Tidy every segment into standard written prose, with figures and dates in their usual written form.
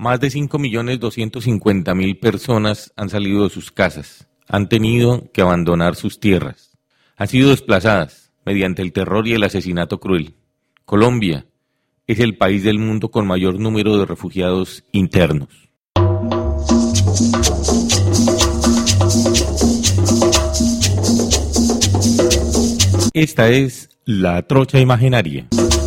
Más de 5.250.000 personas han salido de sus casas, han tenido que abandonar sus tierras, han sido desplazadas mediante el terror y el asesinato cruel. Colombia es el país del mundo con mayor número de refugiados internos. Esta es La Trocha Imaginaria.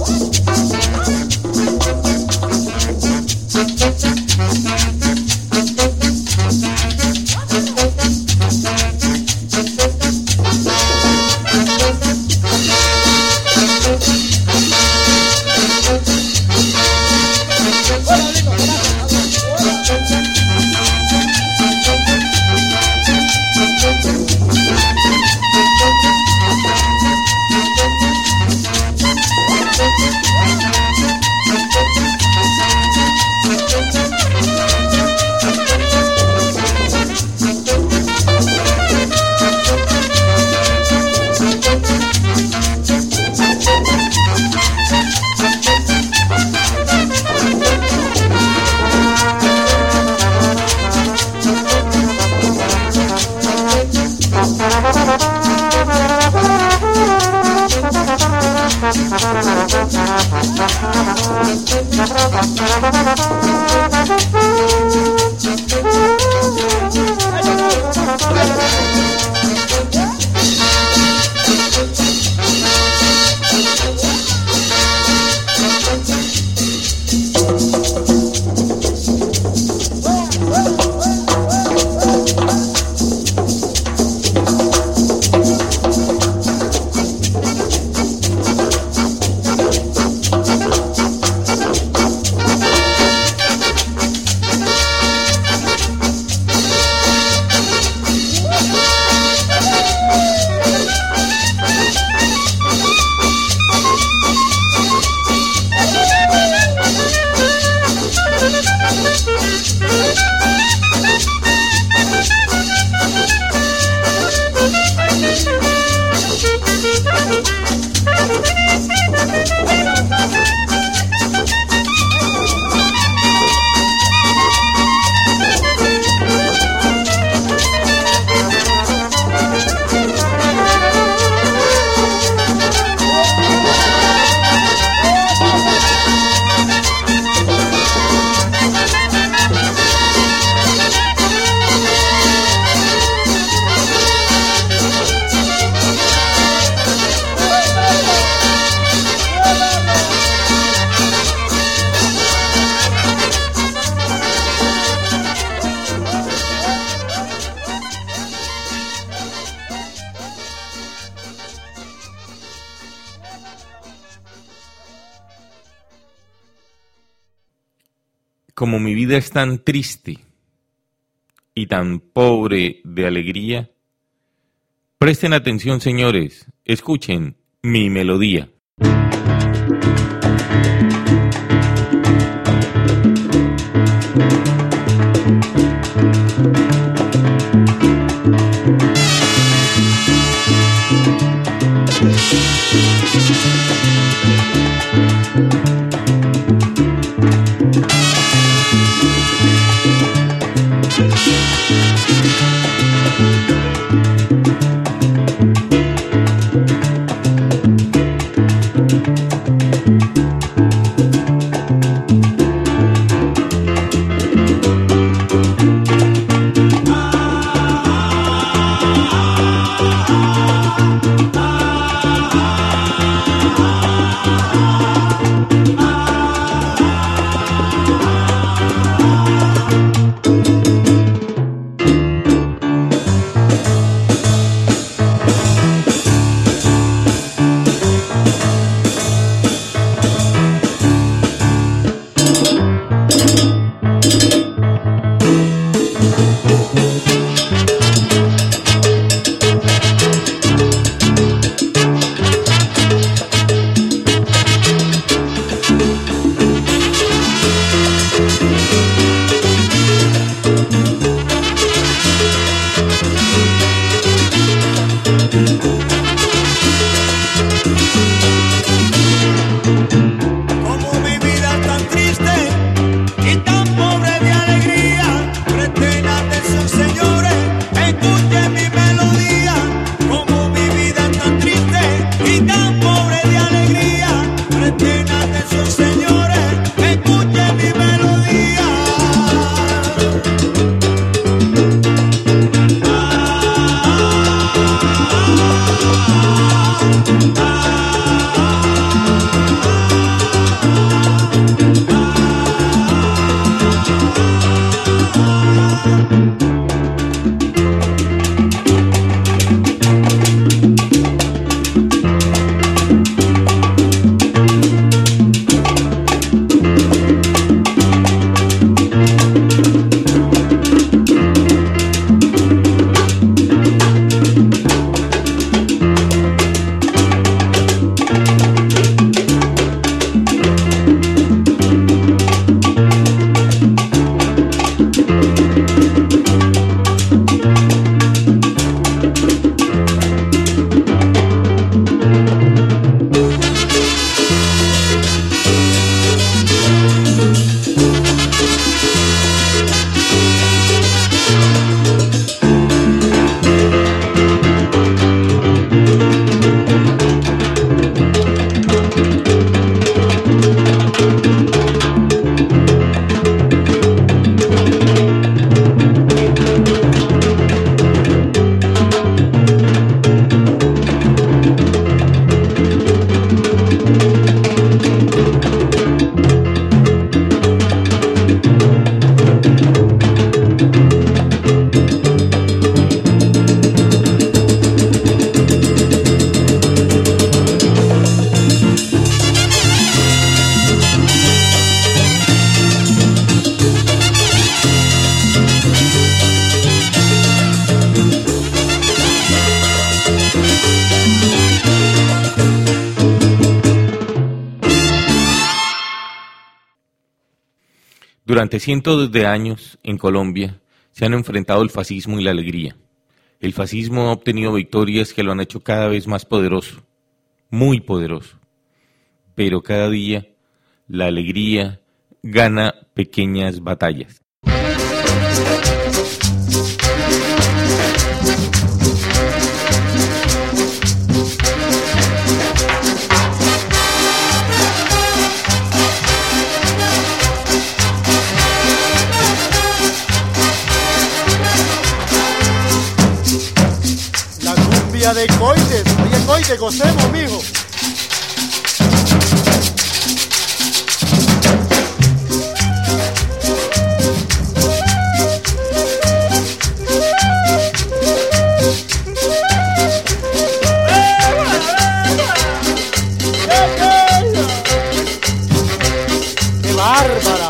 Como mi vida es tan triste y tan pobre de alegría, presten atención, señores, escuchen mi melodía. Como mi vida es tan triste y tan pobre Durante cientos de años en Colombia se han enfrentado el fascismo y la alegría. El fascismo ha obtenido victorias que lo han hecho cada vez más poderoso, muy poderoso. Pero cada día la alegría gana pequeñas batallas. De Coites, oye Coites, gocemos, mijo. ¡Qué bárbara!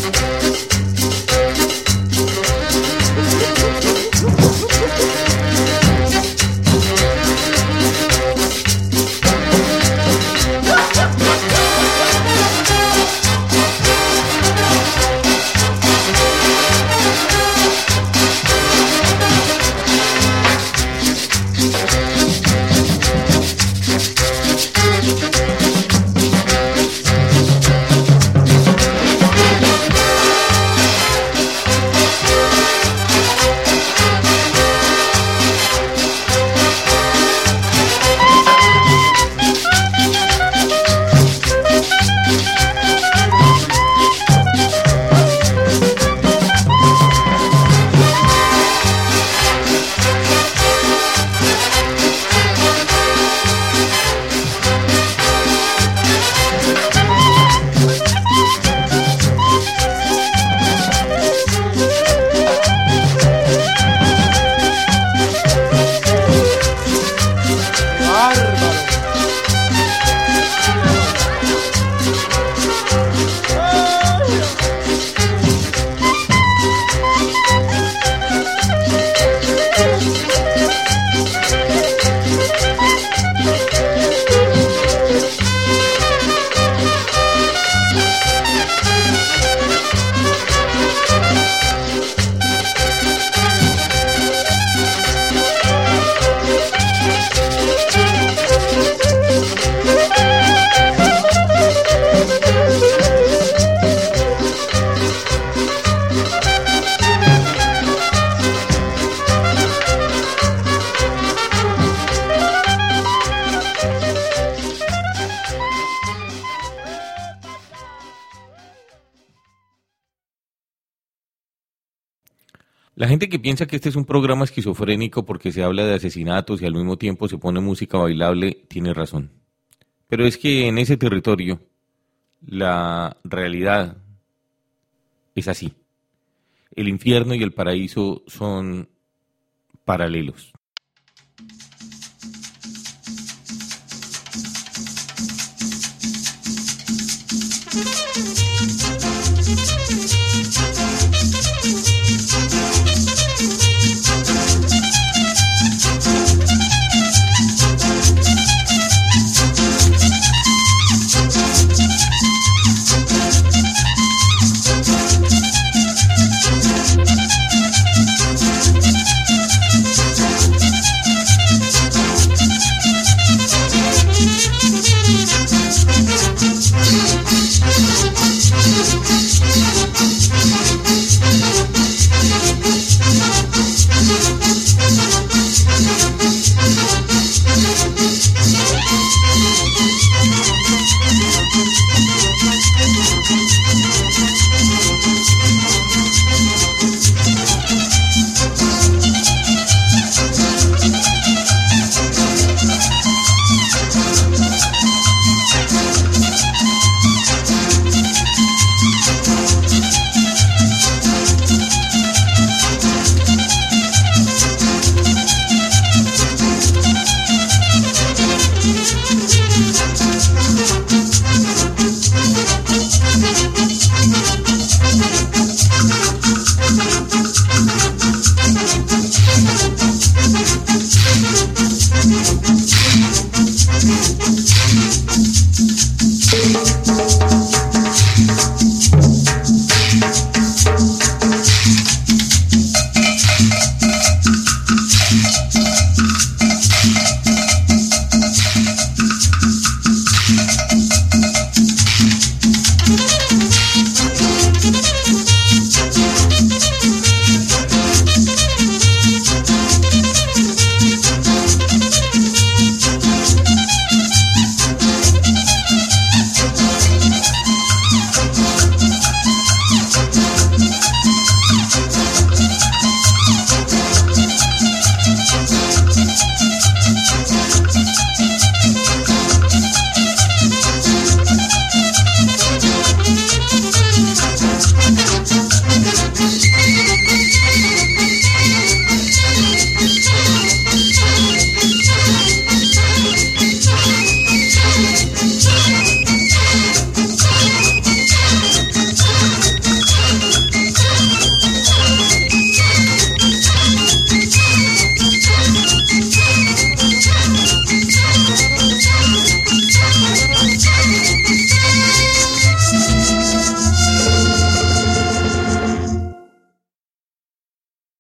La gente que piensa que este es un programa esquizofrénico porque se habla de asesinatos y al mismo tiempo se pone música bailable, tiene razón. Pero es que en ese territorio la realidad es así. El infierno y el paraíso son paralelos.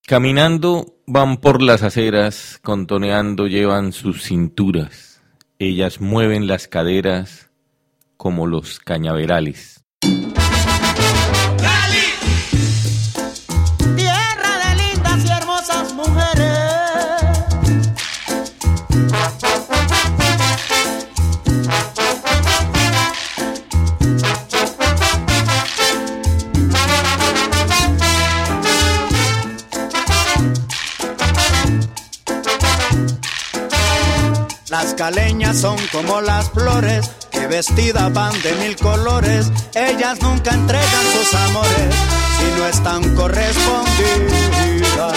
Caminando van por las aceras, contoneando llevan sus cinturas. Ellas mueven las caderas como los cañaverales. ¡Cali! Tierra de lindas y hermosas mujeres. Las caleñas son como las flores que vestidas van de 1000 colores. Ellas nunca entregan sus amores si no están correspondidas.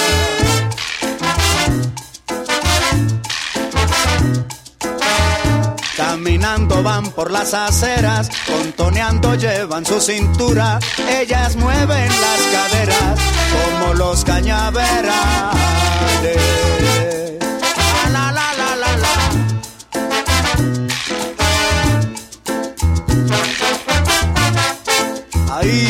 Caminando van por las aceras, contoneando llevan su cintura. Ellas mueven las caderas como los cañaverales. La, la, la, la, la. Ahí.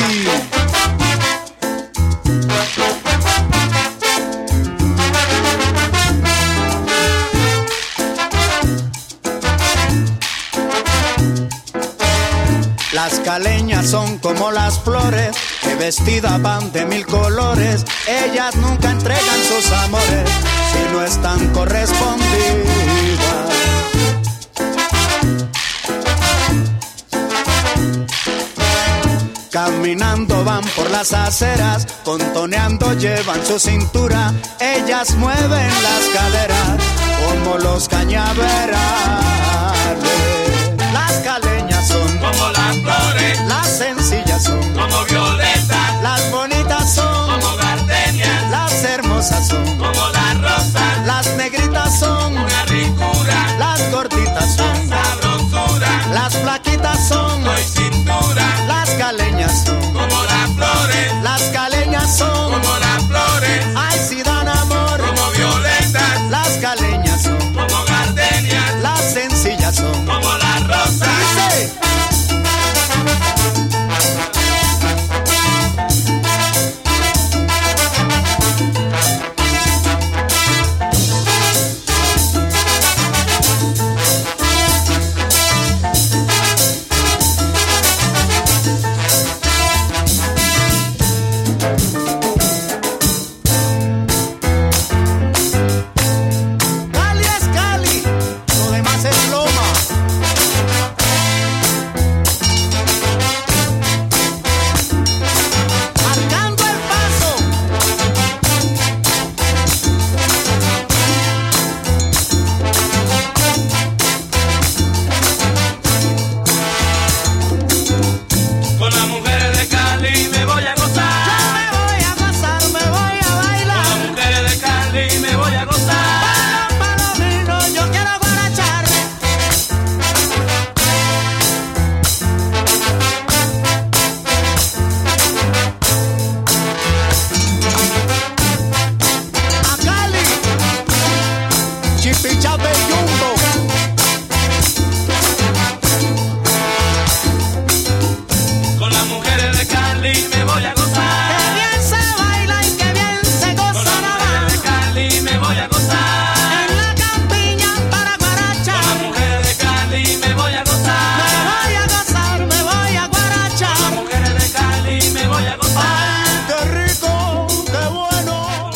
Las caleñas son como las flores que vestidas van de 1000 colores. Ellas nunca entregan sus amores si no están correspondidas. Caminando van por las aceras, contoneando llevan su cintura. Ellas mueven las caderas como los cañaverales. Las caleñas son como las flores, las sencillas son como violetas, las bonitas son como gardenias, las hermosas son como las rosas, las negritas son una ricura, las gorditas son sabrosura, las flaquitas son no hay cintura, las caleñas son como las flores, las caleñas son como las flores, ay si dan amor como violetas, las caleñas son como gardenias, las sencillas son como las rosas. dice Cali es Cali, lo demás es loma. Marcando el paso. Con las mujeres de Cali me voy a Yo gozar, me voy a pasar, me voy a con las bailar. mujeres de Cali me voy a gozar. Palomino, yo quiero guarachar. A Cali, Chipichape Jumbo. Con las mujeres de Cali me voy a Que gozar, bien se baila y que bien se con goza las nada mujeres de más. Cali me voy a gozar, En la campiña para con las guarachar. mujeres de Cali me voy a Me gozar, voy a gozar, me voy a con las guarachar. mujeres de Cali me voy a gozar. Ay, qué rico, qué bueno.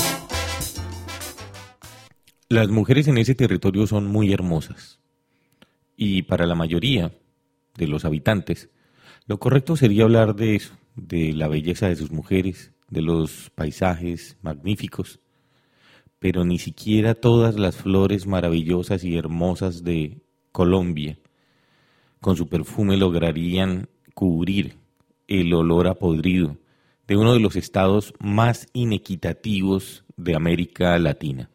Las mujeres en ese territorio son muy hermosas y para la mayoría de los habitantes lo correcto sería hablar de eso, de la belleza de sus mujeres, de los paisajes magníficos, pero ni siquiera todas las flores maravillosas y hermosas de Colombia con su perfume lograrían cubrir el olor a podrido de uno de los estados más inequitativos de América Latina.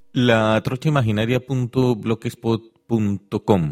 La trochaimaginaria.blogspot.com.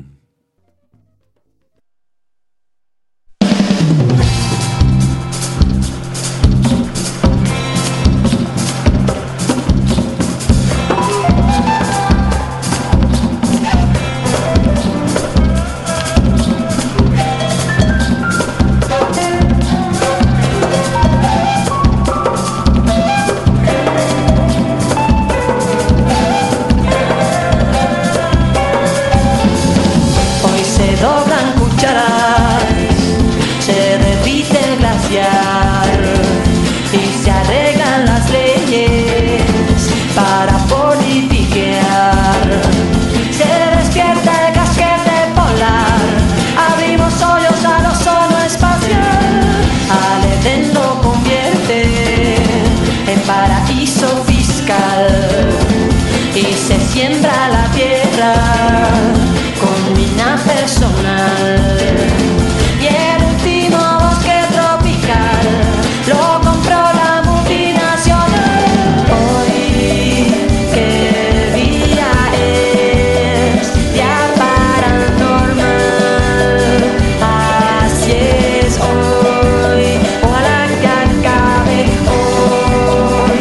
Paraíso fiscal y se siembra la tierra con mina personal y el último bosque tropical lo compró la multinacional. Hoy qué día es, día paranormal, así es hoy, ojalá que acabe hoy.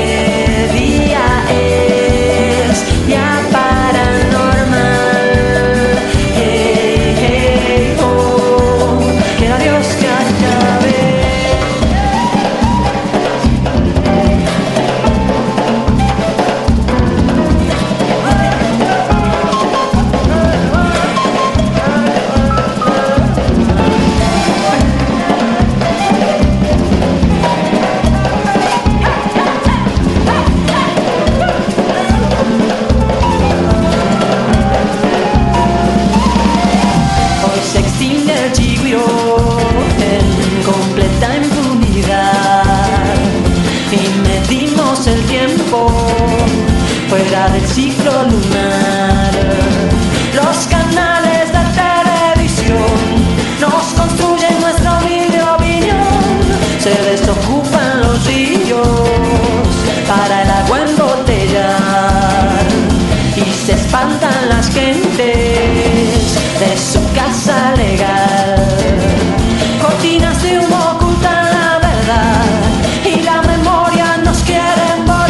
Fuera del ciclo lunar, los canales de televisión nos construyen nuestra humilde opinión. Se desocupan los ríos para el agua embotellar y se espantan las gentes de su casa legal. Cortinas de humo ocultan la verdad y la memoria nos quieren borrar.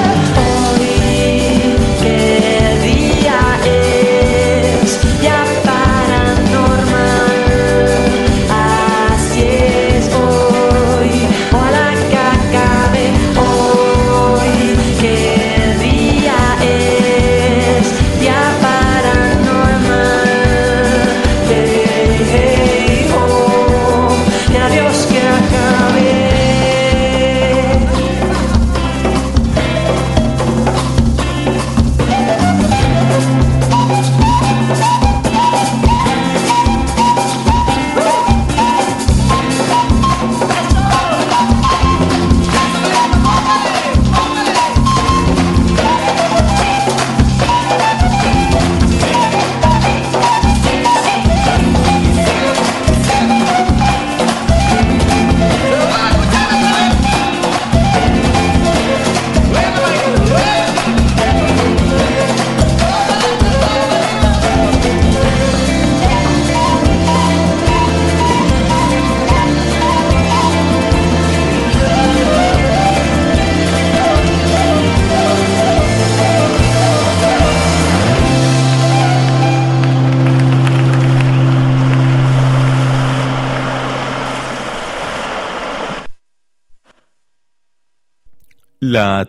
La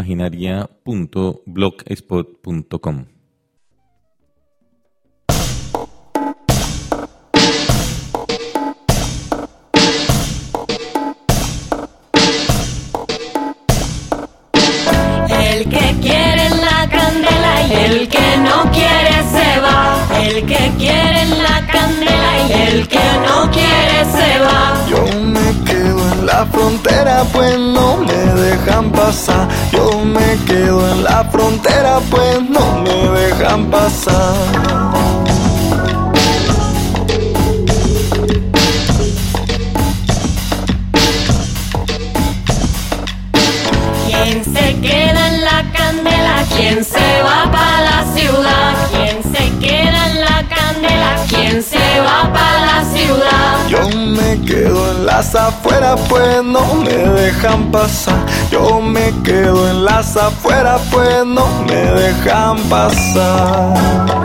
trochaimaginaria.blogspot.com. El que quiere la candela y el que no quiere se va. El que quiere la candela y el que no quiere se va. Yo me quedo en la frontera, pues no me dejan pasar. Yo me quedo en la frontera, pues no me dejan pasar. ¿Quién se queda en la candela? ¿Quién se va para la ciudad? ¿Quién se queda en la candela? ¿Quién se va para la ciudad? Yo me quedo en las afueras, pues no me dejan pasar. Yo me quedo en las afueras, pues no me dejan pasar.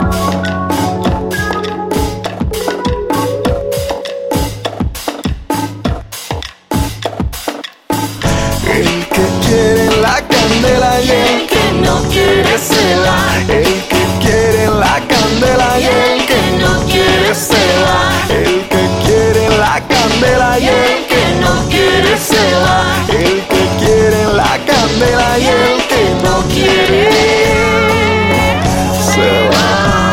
El que quiere la candela y el que no quiere se va. El que quiere la candela y el que no quiere se va. El que quiere la candela y el que no quiere se va. El que quiere la candela y el que no quiere se va.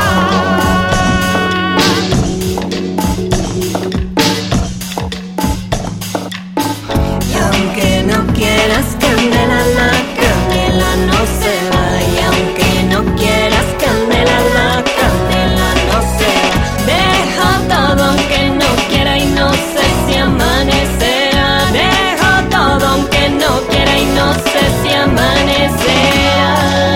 Y aunque no quieras candela, la candela no se va. Y aunque no quieras candela, la candela no se va. Dejo todo aunque no quiera y no sé si amanecerá. Dejo todo aunque no quiera y no sé si amanecerá.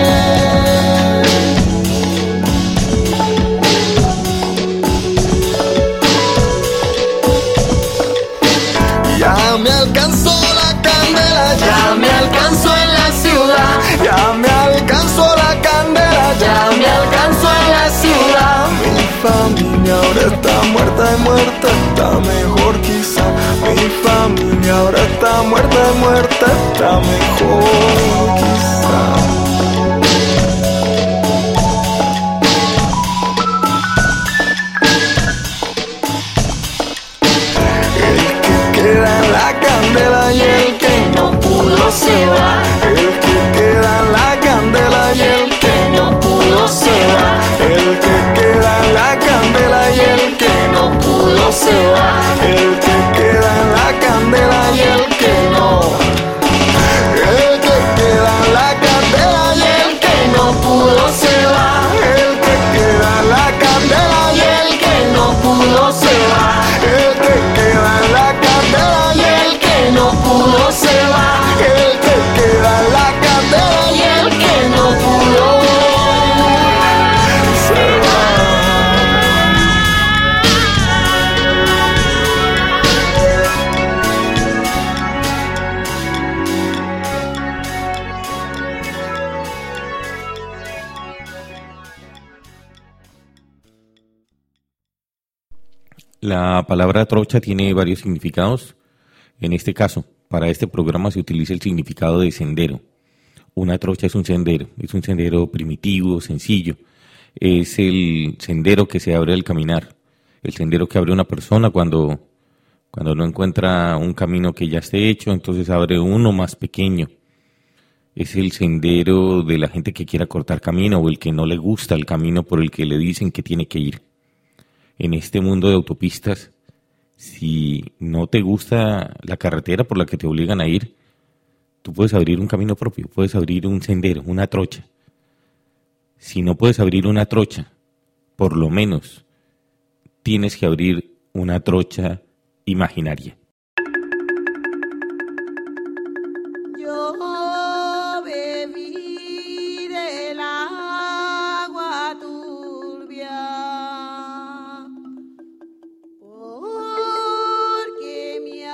Ya me alcanzó la candela, ya me alcanzó en la ciudad. Ya me alcanzó la candela, ya me alcanzó en la ciudad. Mi familia ahora está muerta y muerta está mejor quizá. Mi familia ahora está muerta y muerta está mejor quizá. Queda en la candela y el que no pudo se va. El que queda en la candela y el que no pudo se va. El que queda en la candela y el que no pudo se va. El que queda en la candela y el que no. El que queda en la candela y el que no pudo se va. El que queda en la candela y el que no pudo se va. El que queda en la candela y el que no pudo se va. El que queda en la candela y el que no pudo se va. La palabra trocha tiene varios significados. En este caso, para este programa se utiliza el significado de sendero. Una trocha es un sendero primitivo, sencillo. Es el sendero que se abre al caminar, el sendero que abre una persona cuando no encuentra un camino que ya esté hecho, entonces abre uno más pequeño. Es el sendero de la gente que quiera cortar camino o el que no le gusta el camino por el que le dicen que tiene que ir. En este mundo de autopistas, si no te gusta la carretera por la que te obligan a ir, tú puedes abrir un camino propio, puedes abrir un sendero, una trocha. Si no puedes abrir una trocha, por lo menos tienes que abrir una trocha imaginaria. Yo bebí del agua turbia, porque mi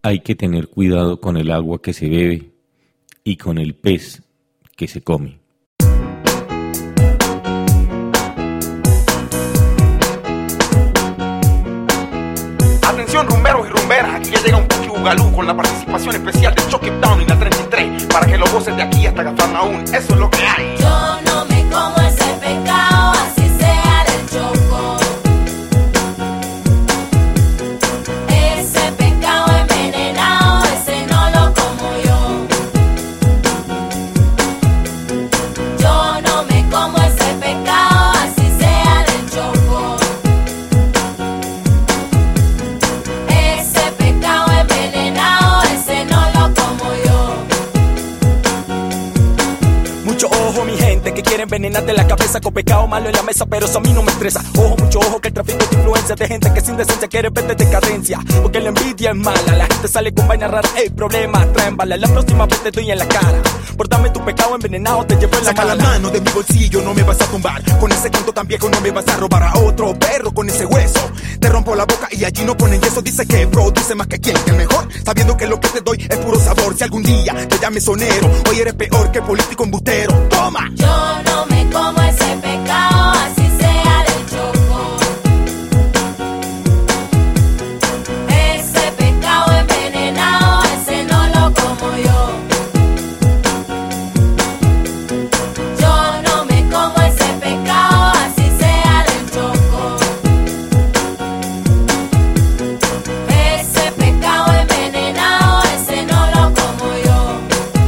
hay que tener cuidado con el agua que se bebe y con el pez que se come. Atención rumberos y rumberas, aquí ya llega un Puki Bugalú con la participación especial de Chucky Town y la 33 para que lo gocen de aquí hasta Cafarnaún, eso es lo que hay. Yo no me como ese pecado, así sea del Choco. Ese pecado envenenado, ese no lo como yo. Yo no me como ese pecado, así sea del Choco. Ese pecado envenenado, ese no lo como yo. Mucho ojo, mi gente, que quiere envenenarte la cabeza con pecado malo en la mesa, pero eso a mí no me estresa. Ojo, mucho ojo, que el tráfico de influencia de gente que sin decencia quiere verte decadencia. Porque la envidia es mala, la gente sale con vainas raras, ey, problemas traen balas. La próxima vez te doy en la cara. Por darme tu pecado envenenado, te llevo en la Saca la mano de mi bolsillo, no me vas a tumbar. Con ese canto tan viejo no me vas a robar a otro perro con ese hueso. Te rompo la boca y allí no ponen yeso. Dice que produce más que quien, que el mejor, sabiendo que lo que te doy es puro sabor. Si algún día te llames sonero, hoy eres peor que político embustero. ¡Toma! Yo no me como ese pecado, así sea del Choco. Ese pecado envenenado, ese no lo como yo. Yo no me como ese pecado, así sea del Choco. Ese pecado envenenado, ese no lo como yo.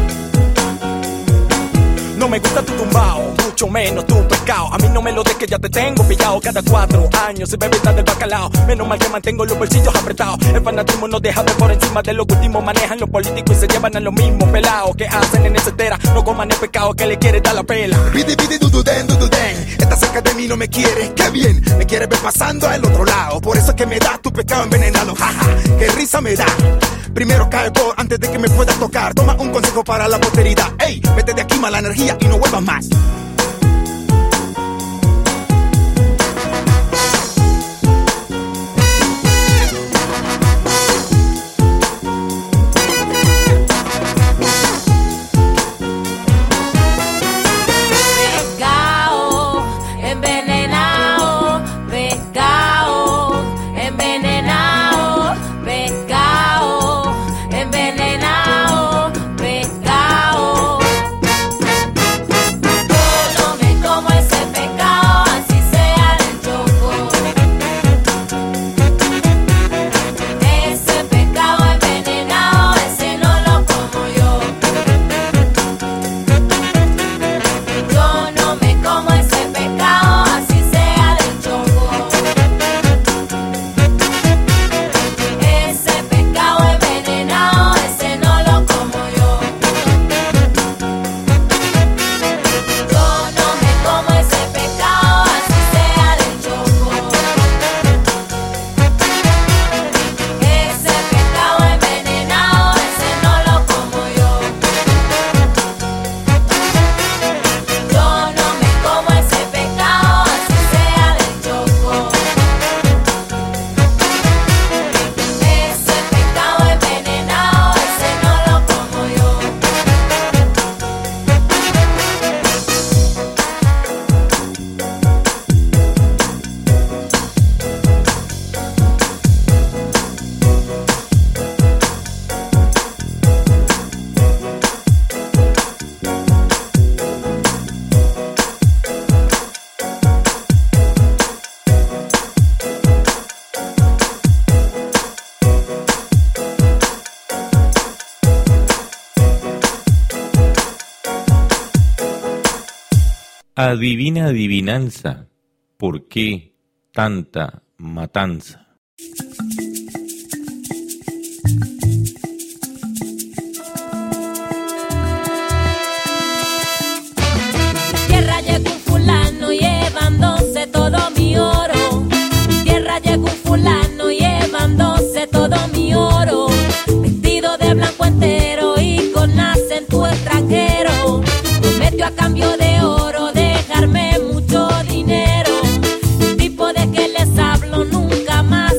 No me gusta tu tumbao, mucho menos tu pecado. A mí no me lo des que ya te tengo pillado. Cada 4 años se bebe del bacalao. Menos mal que mantengo los bolsillos apretados. El fanatismo no deja ver por encima de lo que último manejan los políticos y se llevan a los mismos pelados que hacen en esa etera. No coman el pecado que le quiere dar la pela. Pidi pidi dududen, dududen. Estás cerca de mí, no me quieres, qué bien. Me quieres ver pasando al otro lado. Por eso es que me das tu pecado envenenado. Jaja, qué risa me da. Primero cae por antes de que me puedas tocar. Toma un consejo para la posteridad. Ey, vete de aquí, mala energía y no vuelvas más. Pecado envenenado, pecado envenenado, pecado envenenado, pecado. Yo no me como ese pecado, así sea del Choco. Ese pecado envenenado, ese no lo como yo. Yo no me como ese pecado, así sea del Choco. Ese pecado envenenado, ese no lo como yo. Yo no me como ese pecado, así sea del Choco. Ese pecado envenenado, ese no lo como yo. Yo no me como ese pecado, así sea del Choco. Ese pecado envenenado, ese no lo como yo. Adivina adivinanza, ¿por qué tanta matanza? Tierra llegó un fulano llevándose todo mi oro. Tierra llegó un fulano llevándose todo mi oro. Vestido de blanco entero y con acento extranjero. Prometió a cambio de oro dejarme mucho dinero. El tipo de que les hablo nunca más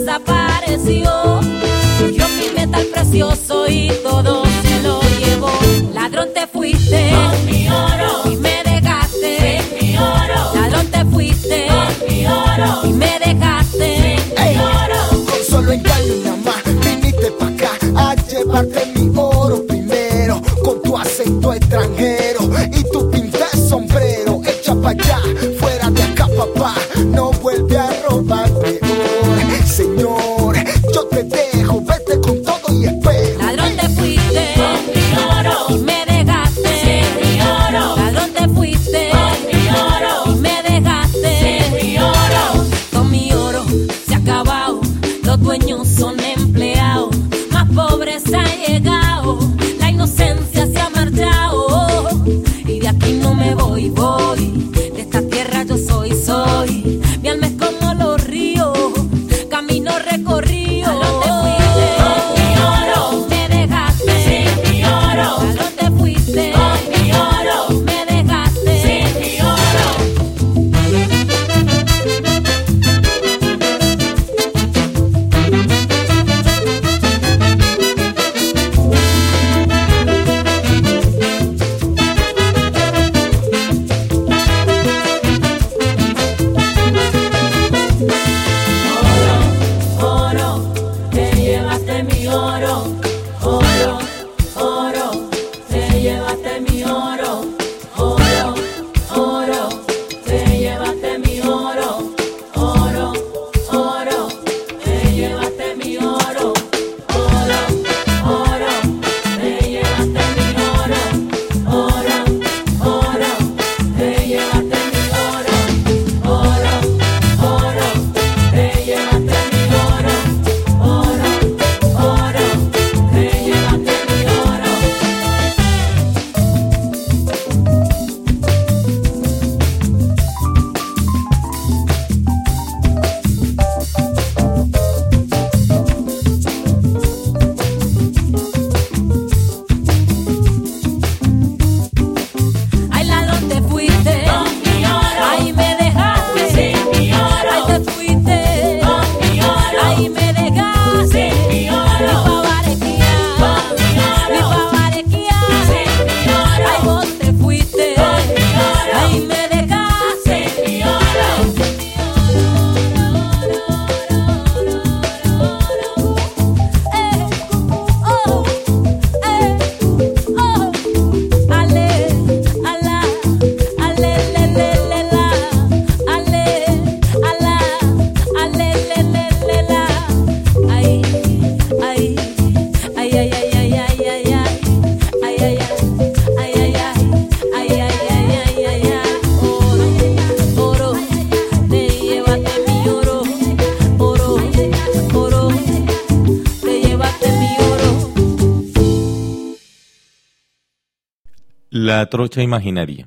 La trocha imaginaria.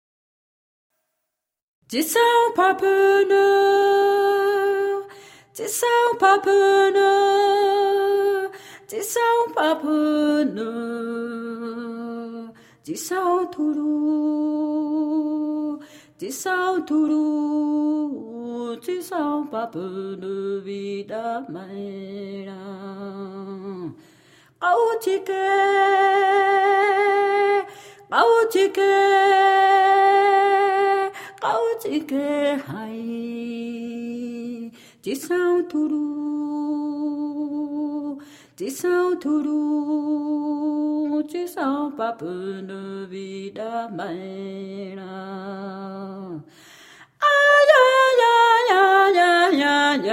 Tisao papuna, tisao papuna, tisao papuna, tisao turu, tisao turu, tisao papuna vida maina. Cậu chỉ kê hay chỉ sao thu ru chỉ sao papunu vida maina ay ay ay ay ay ay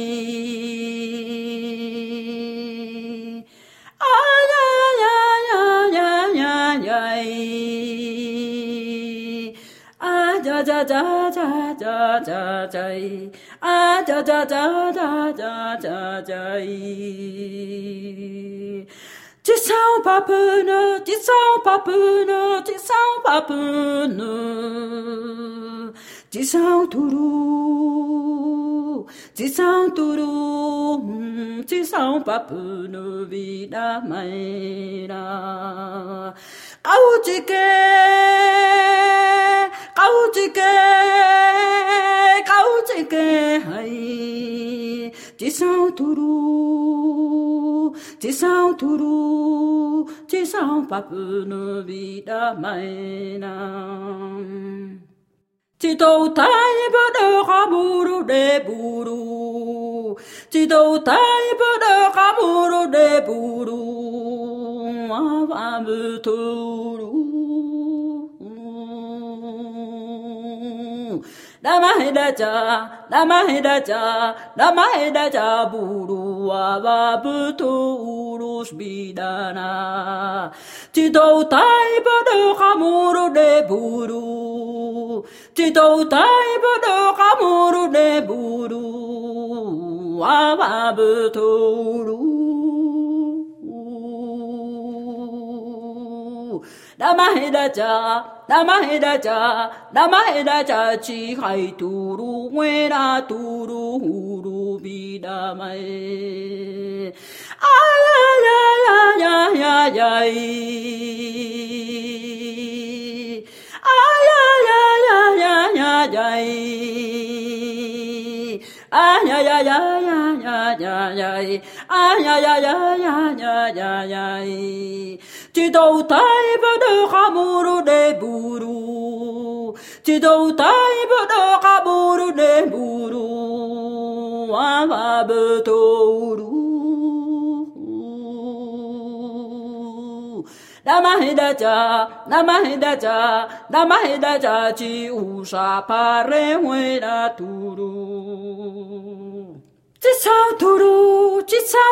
da da da da da da da ah da da da da da da da chỉ sao papunu chỉ sao papunu chỉ sao papunu chỉ sao turu chỉ sao turu chỉ sao papunu vida maina cậu chỉ kê hay chỉ sao turu chỉ sao papunu vida maina chỉ đầu tay bắt đầu kaburu de buru chỉ đầu tay bắt đầu kaburu de buru abuturu Damahida buru ababuturu bidana chỉ đầu tay bắt đầu kaburu de buru chỉ đầu tay bắt đầu kaburu de buru ababuturu Damahida cha chi khai turu muera turu huru vida mai ay ay ay ay ay ay ay ay ay ay ay ay ay ay ay ay ay ay ay chỉ đầu tay bắt đầu kaburu de buru chỉ đầu tay bắt đầu kaburu de buru ababuturu Damahida cha chi usa pare muera turu chỉ sao turu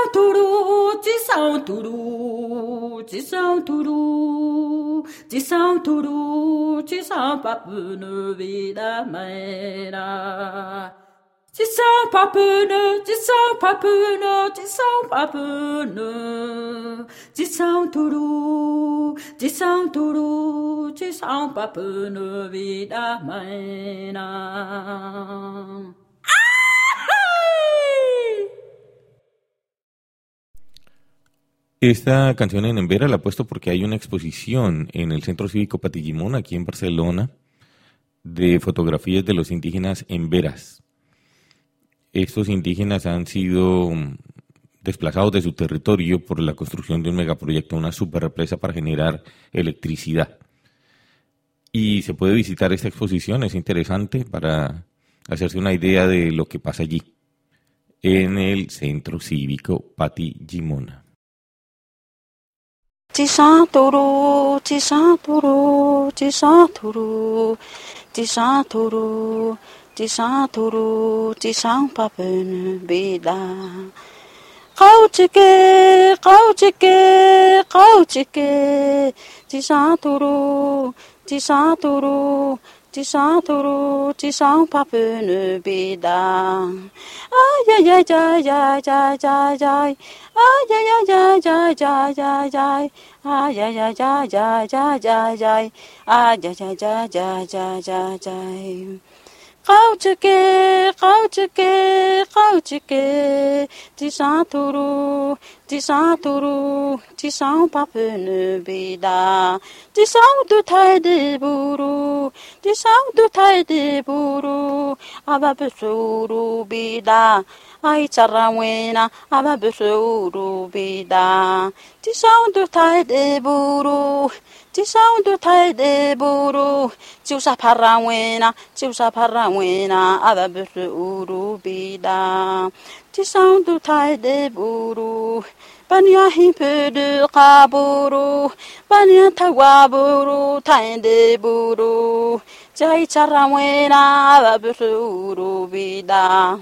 chỉ sao papunu vida maina chỉ sao papunu chỉ sao papunu vida maina. Esta canción en Embera la he puesto porque hay una exposición en el Centro Cívico Patí Llimón, aquí en Barcelona, de fotografías de los indígenas emberas. Estos indígenas han sido desplazados de su territorio por la construcción de un megaproyecto, una superrepresa para generar electricidad. Y se puede visitar esta exposición, es interesante para hacerse una idea de lo que pasa allí, en el Centro Cívico Patí Llimón. Tisaturu tisang papunu vida kau cike tisaturu Tisanturu, tisant papene bida. Ay ay ay ay ay ay ay ay. Ay ay ay ay ay ay ay ay. Ay ay ay ay ay ay ay ay. Ay ay ay ay ay ay ay ay. Qauchike, qauchike, qauchike, tisanturu, tisant papene bida, tisant du tai de buru, ababesuru bida, ai charawena, ababesuru bida, tisant du tai de buru, Chiusa parawena, ababesuru bida, tisant du tai de buru. Banya himpe de kaburu, banya tawaburu, tainde buru, jai charawena, ababesuru bida.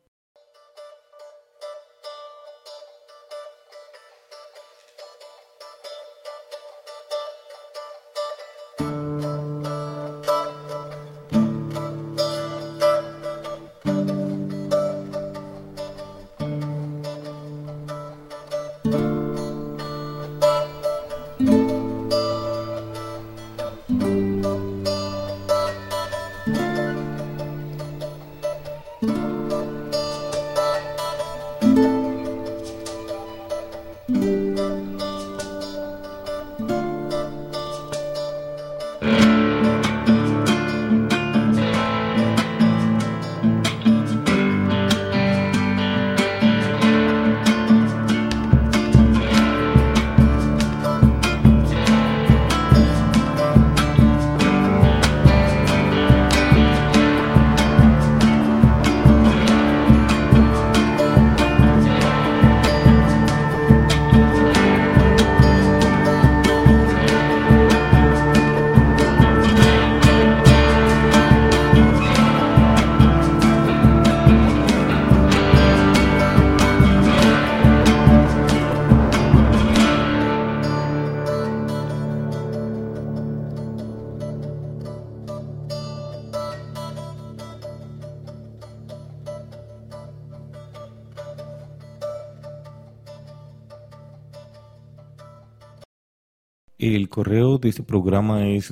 El correo de este programa es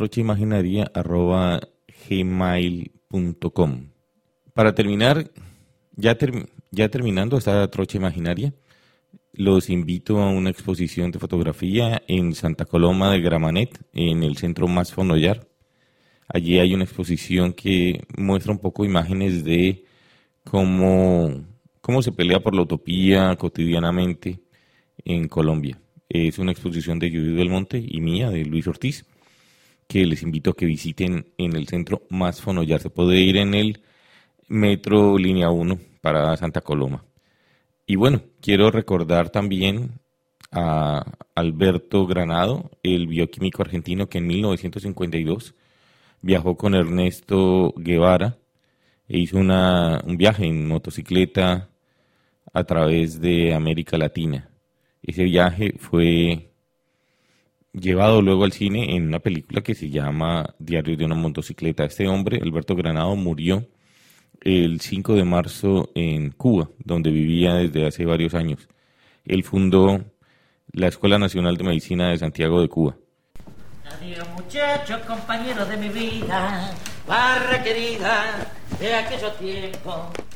latrochaimaginaria@gmail.com. Para terminar, ya terminando esta trocha imaginaria, los invito a una exposición de fotografía en Santa Coloma de Gramenet, en el centro Mas Fonollar. Allí hay una exposición que muestra un poco imágenes de cómo se pelea por la utopía cotidianamente en Colombia. Es una exposición de Judith Belmonte y mía, de Luis Ortiz, que les invito a que visiten en el centro Mas Fonollar. Se puede ir en el metro Línea 1 para Santa Coloma. Y bueno, quiero recordar también a Alberto Granado, el bioquímico argentino que en 1952 viajó con Ernesto Guevara e hizo un viaje en motocicleta a través de América Latina. Ese viaje fue llevado luego al cine en una película que se llama Diario de una motocicleta. Este hombre, Alberto Granado, murió el 5 de marzo en Cuba, donde vivía desde hace varios años. Él fundó la Escuela Nacional de Medicina de Santiago de Cuba. Adiós muchachos, compañeros de mi vida, barra querida de aquellos tiempos.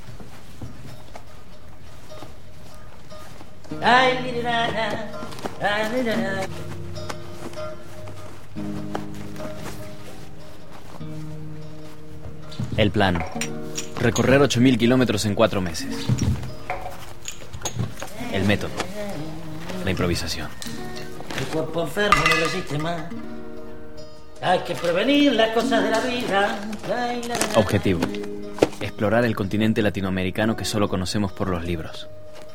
Ay, lirana, ay, lirana. El plan: recorrer 8.000 kilómetros en 4 meses. El método: la improvisación. El cuerpo enfermo no resiste más. Hay que prevenir las cosas de la vida. Ay, Objetivo: explorar el continente latinoamericano que solo conocemos por los libros.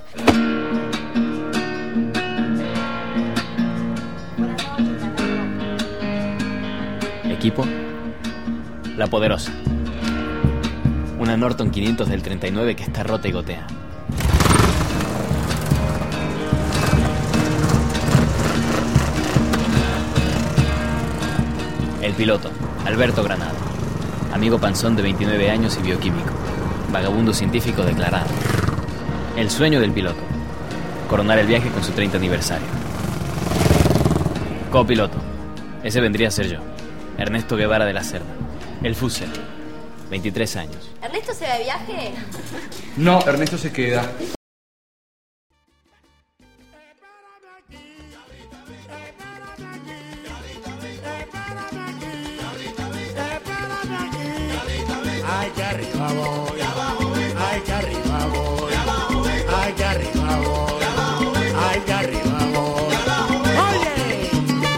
Equipo: la Poderosa. Una Norton 500 del 39 que está rota y gotea. El piloto: Alberto Granado. amigo panzón de 29 años y bioquímico, vagabundo científico declarado. El sueño del piloto: coronar el viaje con su 30 aniversario. Copiloto: ese vendría a ser yo, Ernesto Guevara de la Cerda, el Fusel, 23 años. ¿Ernesto se va de viaje? No, Ernesto se queda. Ay, que arriba voy, ay, que arriba voy, ay, que arriba voy, ay, que arriba voy. ¡Oye!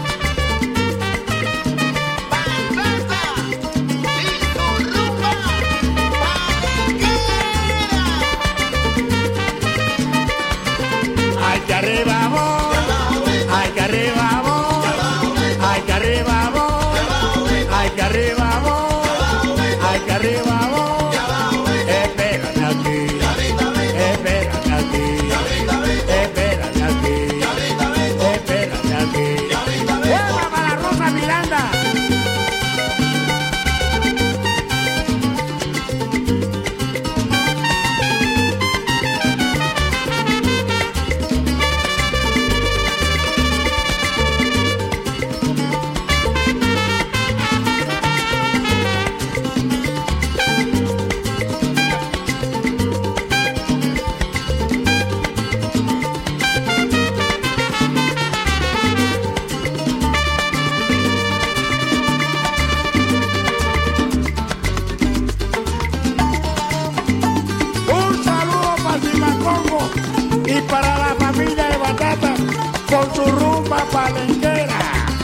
Ay, que arriba voy, ay, que arriba voy, ay, que arriba voy, ay, que arriba voy, ay, que arriba voy. Espérame aquí, espérame aquí, espérame aquí, espérame aquí. ¡Hueva para Rosa Miranda! Un saludo para Simacongo y para la familia de Batata con su rumba palenquera.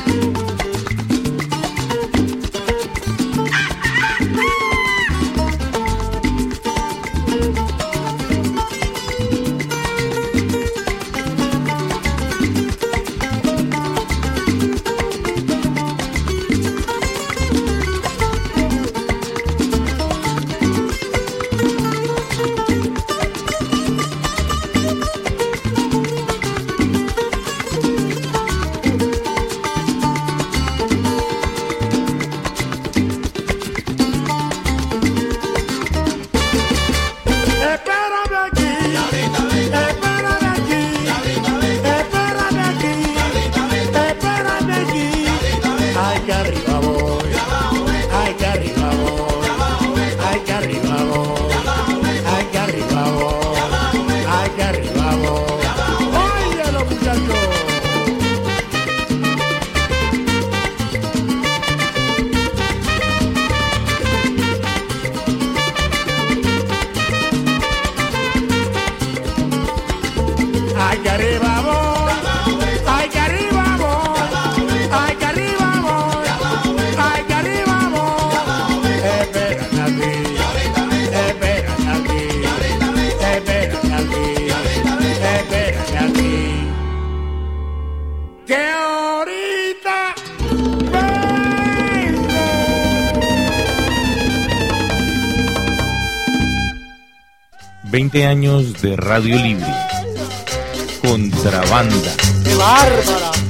Espérame aquí, espérame aquí, espérame aquí, espérame aquí. Ay, que arriba voy, ay, que arriba voy, ay, que arriba voy, ay, que arriba voy, ay, que arriba voy. Oye, los muchachos. Ay, que arriba voy, ay, que arriba voy, ay, que arriba voy, ay, que arriba voy. Espérame aquí, espérame aquí, espérame aquí, espérame aquí. Que ahorita vengo. 20 años de Radio Libre. Contrabanda. ¡Qué bárbara!